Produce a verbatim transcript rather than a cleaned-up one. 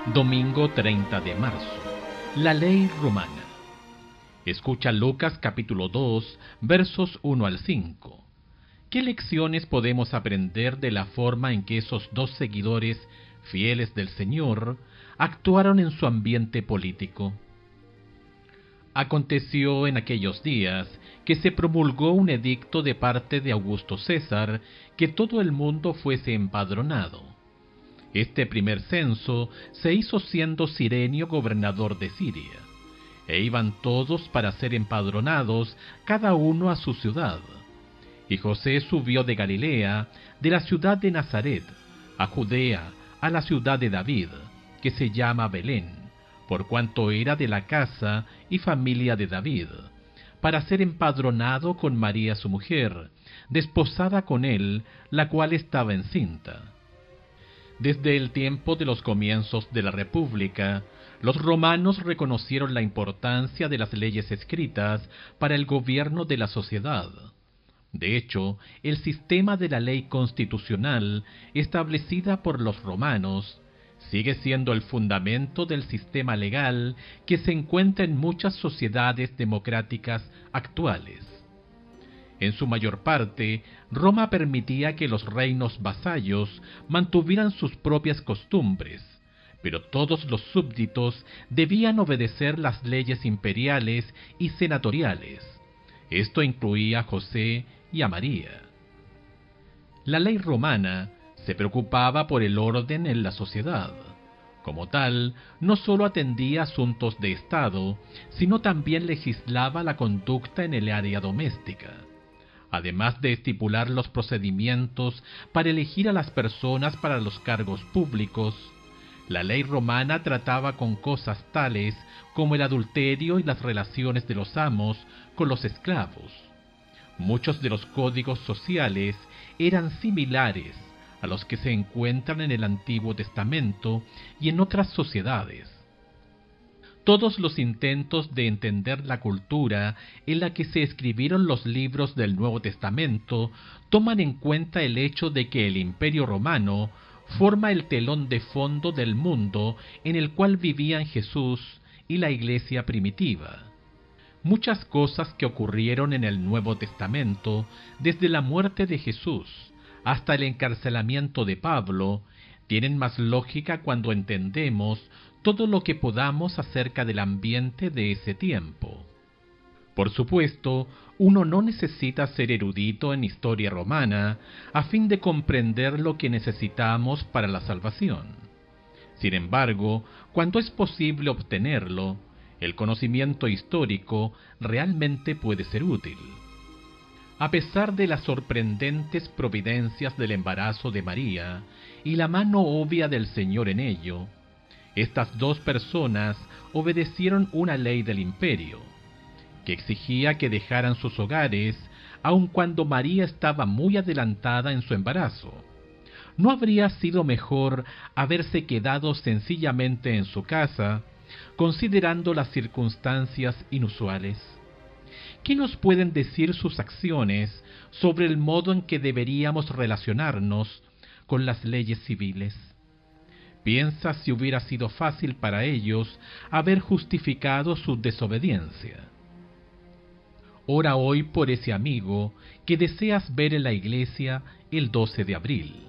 Domingo treinta de marzo. La ley romana. Escucha Lucas capítulo dos, versos uno al cinco. ¿Qué lecciones podemos aprender de la forma en que esos dos seguidores fieles del Señor actuaron en su ambiente político? Aconteció en aquellos días que se promulgó un edicto de parte de Augusto César que todo el mundo fuese empadronado. Este primer censo se hizo siendo Cirenio gobernador de Siria, e iban todos para ser empadronados, cada uno a su ciudad. Y José subió de Galilea, de la ciudad de Nazaret, a Judea, a la ciudad de David, que se llama Belén, por cuanto era de la casa y familia de David, para ser empadronado con María su mujer, desposada con él, la cual estaba encinta. Desde el tiempo de los comienzos de la República, los romanos reconocieron la importancia de las leyes escritas para el gobierno de la sociedad. De hecho, el sistema de la ley constitucional establecida por los romanos sigue siendo el fundamento del sistema legal que se encuentra en muchas sociedades democráticas actuales. En su mayor parte, Roma permitía que los reinos vasallos mantuvieran sus propias costumbres, pero todos los súbditos debían obedecer las leyes imperiales y senatoriales. Esto incluía a José y a María. La ley romana se preocupaba por el orden en la sociedad. Como tal, no solo atendía asuntos de Estado, sino también legislaba la conducta en el área doméstica. Además de estipular los procedimientos para elegir a las personas para los cargos públicos, la ley romana trataba con cosas tales como el adulterio y las relaciones de los amos con los esclavos. Muchos de los códigos sociales eran similares a los que se encuentran en el Antiguo Testamento y en otras sociedades. Todos los intentos de entender la cultura en la que se escribieron los libros del Nuevo Testamento toman en cuenta el hecho de que el Imperio Romano forma el telón de fondo del mundo en el cual vivían Jesús y la Iglesia primitiva. Muchas cosas que ocurrieron en el Nuevo Testamento, desde la muerte de Jesús hasta el encarcelamiento de Pablo, tienen más lógica cuando entendemos todo lo que podamos acerca del ambiente de ese tiempo. Por supuesto, uno no necesita ser erudito en historia romana a fin de comprender lo que necesitamos para la salvación. Sin embargo, cuando es posible obtenerlo, el conocimiento histórico realmente puede ser útil. A pesar de las sorprendentes providencias del embarazo de María y la mano obvia del Señor en ello, estas dos personas obedecieron una ley del imperio, que exigía que dejaran sus hogares, aun cuando María estaba muy adelantada en su embarazo. ¿No habría sido mejor haberse quedado sencillamente en su casa, considerando las circunstancias inusuales? ¿Qué nos pueden decir sus acciones sobre el modo en que deberíamos relacionarnos con las leyes civiles? Piensa si hubiera sido fácil para ellos haber justificado su desobediencia. Ora hoy por ese amigo que deseas ver en la iglesia el doce de abril.